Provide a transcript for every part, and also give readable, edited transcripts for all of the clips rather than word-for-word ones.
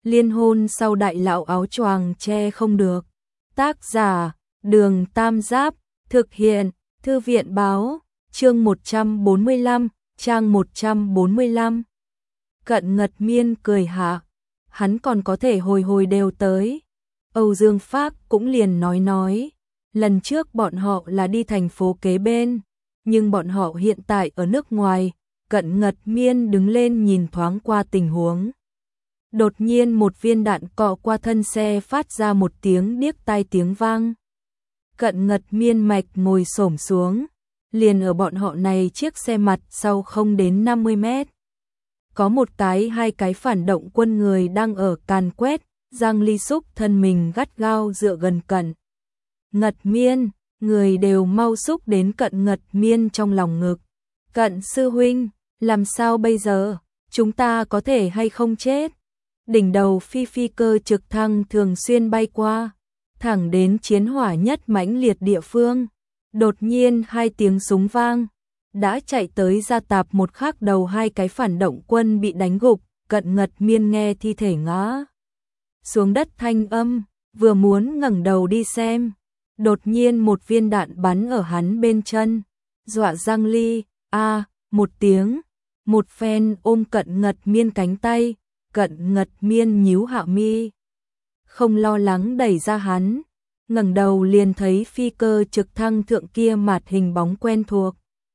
Liên hôn sau đại lão áo choàng che không được. Tác giả, Đường Tam Giáp, thực hiện, Thư viện báo, chương 145, trang 145. Cận Ngật Miên cười hạ, hắn còn có thể hồi hồi đều tới. Âu Dương Phác cũng liền nói, lần trước bọn họ là đi thành phố kế bên, nhưng bọn họ hiện tại ở nước ngoài. Cận Ngật Miên đứng lên nhìn thoáng qua tình huống. Đột nhiên một viên đạn cọ qua thân xe phát ra một tiếng điếc tai tiếng vang. Cận Ngật Miên mạch ngồi xổm xuống, liền ở bọn họ này chiếc xe mặt sau không đến 50 mét. Có hai cái phản động quân người đang ở càn quét, Giang Ly xúc thân mình gắt gao dựa gần Cận Ngật Miên, người đều mau xúc đến Cận Ngật Miên trong lòng ngực. Cận sư huynh, làm sao bây giờ, chúng ta có thể hay không chết? Đỉnh đầu phi cơ trực thăng thường xuyên bay qua, thẳng đến chiến hỏa nhất mãnh liệt địa phương. Đột nhiên hai tiếng súng vang, đã chạy tới gia tạp một khắc đầu hai cái phản động quân bị đánh gục. Cận Ngật Miên nghe thi thể ngã xuống đất thanh âm, vừa muốn ngẩng đầu đi xem, đột nhiên một viên đạn bắn ở hắn bên chân, dọa Giang Ly, một tiếng, một phen ôm Cận Ngật Miên cánh tay. Cận Ngật Miên nhíu hạ mi, không lo lắng đẩy ra hắn, ngẩng đầu liền thấy phi cơ trực thăng thượng kia mặt hình bóng quen thuộc.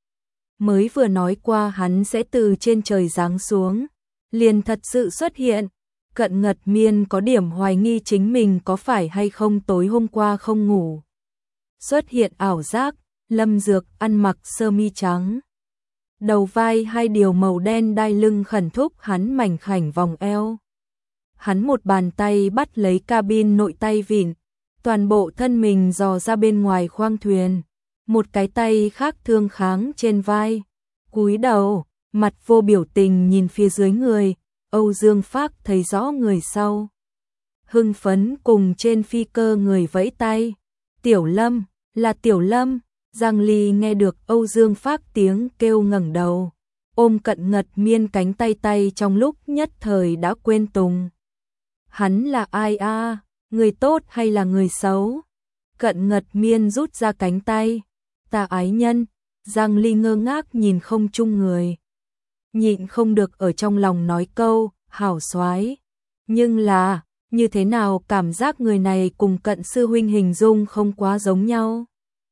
Mới vừa nói qua hắn sẽ từ trên trời giáng xuống, liền thật sự xuất hiện. Cận Ngật Miên có điểm hoài nghi chính mình có phải hay không tối hôm qua không ngủ. Xuất hiện ảo giác, Lâm Dược ăn mặc sơ mi trắng. Đầu vai hai điều màu đen đai lưng khẩn thúc hắn mảnh khảnh vòng eo. Hắn một bàn tay bắt lấy cabin nội tay vịn, toàn bộ thân mình dò ra bên ngoài khoang thuyền. Một cái tay khác thương kháng trên vai, cúi đầu, mặt vô biểu tình nhìn phía dưới người. Âu Dương Phác thấy rõ người sau, hưng phấn cùng trên phi cơ người vẫy tay. Tiểu Lâm, là Tiểu Lâm. Giang Ly nghe được Âu Dương Phác tiếng kêu ngẩng đầu, ôm Cận Ngật Miên cánh tay trong lúc nhất thời đã quên tùng. Hắn là ai a? Người tốt hay là người xấu? Cận Ngật Miên rút ra cánh tay. Ta ái nhân. Giang Ly ngơ ngác nhìn không chung người, nhịn không được ở trong lòng nói câu, hảo soái. Nhưng là, như thế nào cảm giác người này cùng Cận sư huynh hình dung không quá giống nhau.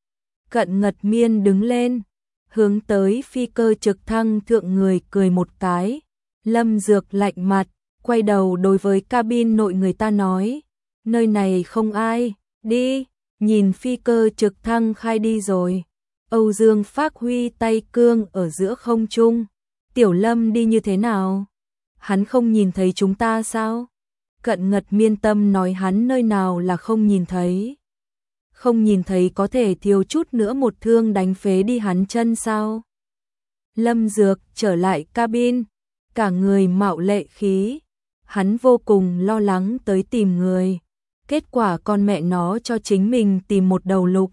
Cận Ngật Miên đứng lên, hướng tới phi cơ trực thăng thượng người cười một cái. Lâm Dược lạnh mặt, quay đầu đối với cabin nội người ta nói, nơi này không ai, đi. Nhìn phi cơ trực thăng khai đi rồi, Âu Dương Phác huy tay cương ở giữa không trung. Tiểu Lâm đi như thế nào? Hắn không nhìn thấy chúng ta sao? Cận Ngật Miên tâm nói hắn nơi nào là không nhìn thấy. Không nhìn thấy có thể thiếu chút nữa một thương đánh phế đi hắn chân sao? Lâm Dược trở lại cabin, cả người mạo lệ khí. Hắn vô cùng lo lắng tới tìm người. Kết quả con mẹ nó cho chính mình tìm một đầu lục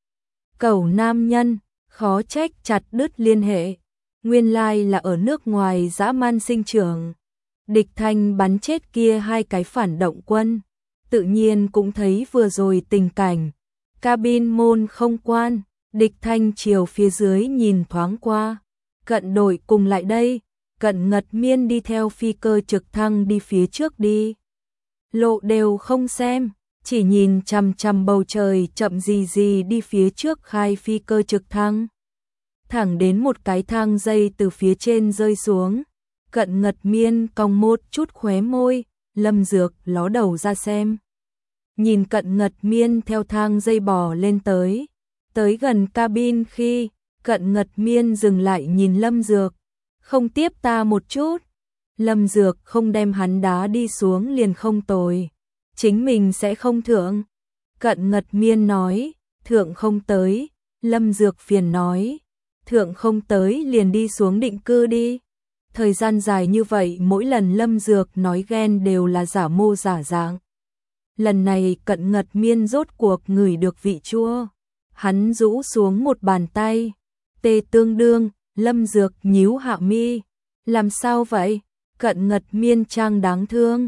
cẩu nam nhân, khó trách chặt đứt liên hệ. Nguyên lai là ở nước ngoài dã man sinh trưởng. Địch Thanh bắn chết kia hai cái phản động quân, tự nhiên cũng thấy vừa rồi tình cảnh. Cabin môn không quan, Địch Thanh chiều phía dưới nhìn thoáng qua. Cận đội cùng lại đây. Cận Ngật Miên đi theo phi cơ trực thăng đi phía trước đi. Lộ đều không xem, chỉ nhìn chằm chằm bầu trời chậm gì đi phía trước khai phi cơ trực thăng. Thẳng đến một cái thang dây từ phía trên rơi xuống. Cận Ngật Miên cong một chút khóe môi, Lâm Dược ló đầu ra xem. Nhìn Cận Ngật Miên theo thang dây bò lên tới. Tới gần cabin khi, Cận Ngật Miên dừng lại nhìn Lâm Dược. Không tiếp ta một chút. Lâm Dược không đem hắn đá đi xuống liền không tồi. Chính mình sẽ không thượng. Cận Ngật Miên nói, thượng không tới. Lâm Dược phiền nói, thượng không tới liền đi xuống định cư đi. Thời gian dài như vậy mỗi lần Lâm Dược nói ghen đều là giả mô giả dạng. Lần này Cận Ngật Miên rốt cuộc ngửi được vị chua. Hắn rũ xuống một bàn tay. Tê tương đương, Lâm Dược nhíu hạ mi. Làm sao vậy? Cận Ngật Miên trang đáng thương.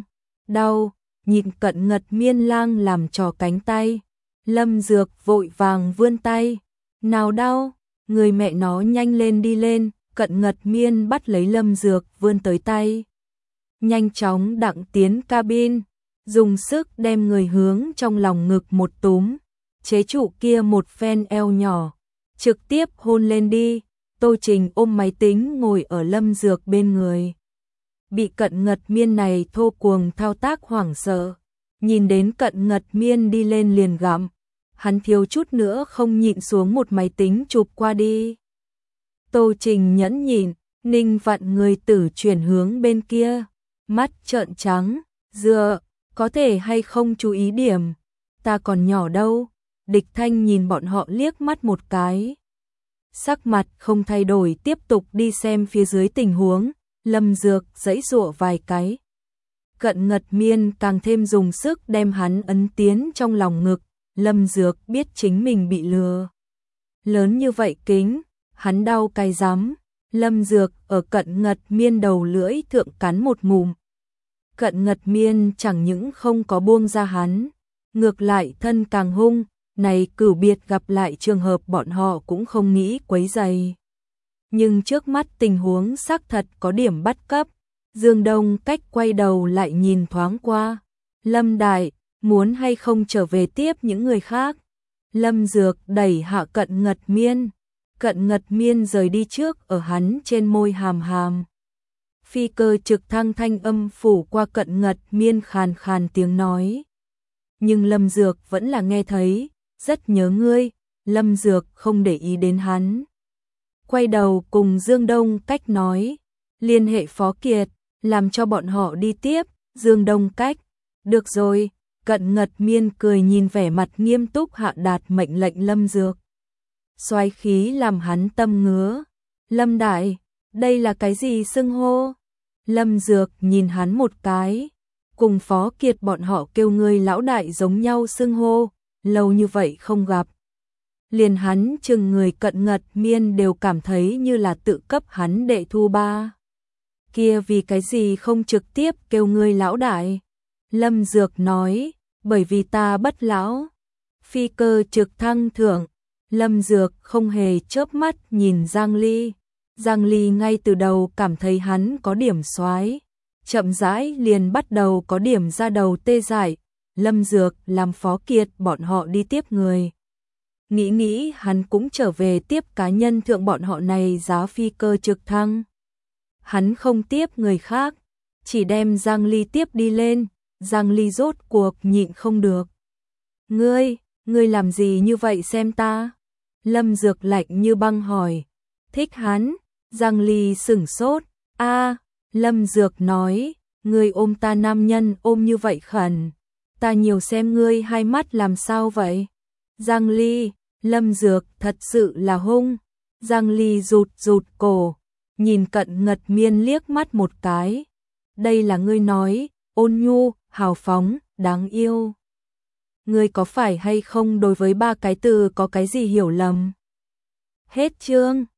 Đau, nhìn Cận Ngật Miên lang làm trò cánh tay. Lâm Dược vội vàng vươn tay. Nào đau, người mẹ nó nhanh lên đi lên. Cận Ngật Miên bắt lấy Lâm Dược vươn tới tay. Nhanh chóng đặng tiến cabin, dùng sức đem người hướng trong lòng ngực một túm. Chế trụ kia một phen eo nhỏ, trực tiếp hôn lên đi. Tô Trình ôm máy tính ngồi ở Lâm Dược bên người. Bị Cận Ngật Miên này thô cuồng thao tác hoảng sợ, nhìn đến Cận Ngật Miên đi lên liền gặm, hắn thiếu chút nữa không nhịn xuống một máy tính chụp qua đi. Tô Trình nhẫn nhịn, Ninh vặn người tử chuyển hướng bên kia, mắt trợn trắng, dựa, có thể hay không chú ý điểm, ta còn nhỏ đâu. Địch Thanh nhìn bọn họ liếc mắt một cái, sắc mặt không thay đổi tiếp tục đi xem phía dưới tình huống. Lâm Dược giãy giụa vài cái. Cận Ngật Miên càng thêm dùng sức đem hắn ấn tiến trong lòng ngực. Lâm Dược biết chính mình bị lừa. Lớn như vậy kính, hắn đau cay rắm. Lâm Dược ở Cận Ngật Miên đầu lưỡi thượng cắn một ngụm. Cận Ngật Miên chẳng những không có buông ra hắn, ngược lại thân càng hung. Này cửu biệt gặp lại trường hợp bọn họ cũng không nghĩ quấy rầy. Nhưng trước mắt tình huống xác thật có điểm bắt cấp. Dương Đông Cách quay đầu lại nhìn thoáng qua. Lâm Đại, muốn hay không trở về tiếp những người khác? Lâm Dược đẩy hạ Cận Ngật Miên. Cận Ngật Miên rời đi trước ở hắn trên môi hàm hàm. Phi cơ trực thăng thanh âm phủ qua Cận Ngật Miên khàn khàn tiếng nói. Nhưng Lâm Dược vẫn là nghe thấy, rất nhớ ngươi. Lâm Dược không để ý đến hắn. Quay đầu cùng Dương Đông Cách nói, liên hệ Phó Kiệt, làm cho bọn họ đi tiếp. Dương Đông Cách, được rồi. Cận Ngật Miên cười nhìn vẻ mặt nghiêm túc hạ đạt mệnh lệnh Lâm Dược. Xoáy khí làm hắn tâm ngứa. Lâm Đại, đây là cái gì xưng hô? Lâm Dược nhìn hắn một cái, cùng Phó Kiệt bọn họ kêu ngươi lão đại giống nhau xưng hô, lâu như vậy không gặp. Liền hắn chừng người Cận Ngật Miên đều cảm thấy như là tự cấp hắn đệ thu ba. Kia vì cái gì không trực tiếp kêu ngươi lão đại? Lâm Dược nói, bởi vì ta bất lão. Phi cơ trực thăng thượng, Lâm Dược không hề chớp mắt nhìn Giang Ly. Giang Ly ngay từ đầu cảm thấy hắn có điểm soái, chậm rãi liền bắt đầu có điểm ra đầu tê dại. Lâm Dược làm Phó Kiệt bọn họ đi tiếp người. Nghĩ hắn cũng trở về tiếp cá nhân thượng bọn họ này giá phi cơ trực thăng. Hắn không tiếp người khác, chỉ đem Giang Ly tiếp đi lên. Giang Ly rốt cuộc nhịn không được. Ngươi làm gì như vậy xem ta? Lâm Dược lạnh như băng hỏi. Thích hắn? Giang Ly sửng sốt. Lâm Dược nói, ngươi ôm ta nam nhân ôm như vậy khẩn. Ta nhiều xem ngươi hai mắt làm sao vậy? Giang Ly, Lâm Dược thật sự là hung. Giang Ly rụt cổ, nhìn Cận Ngật Miên liếc mắt một cái. Đây là ngươi nói, ôn nhu, hào phóng, đáng yêu. Ngươi có phải hay không đối với ba cái từ có cái gì hiểu lầm? Hết chương.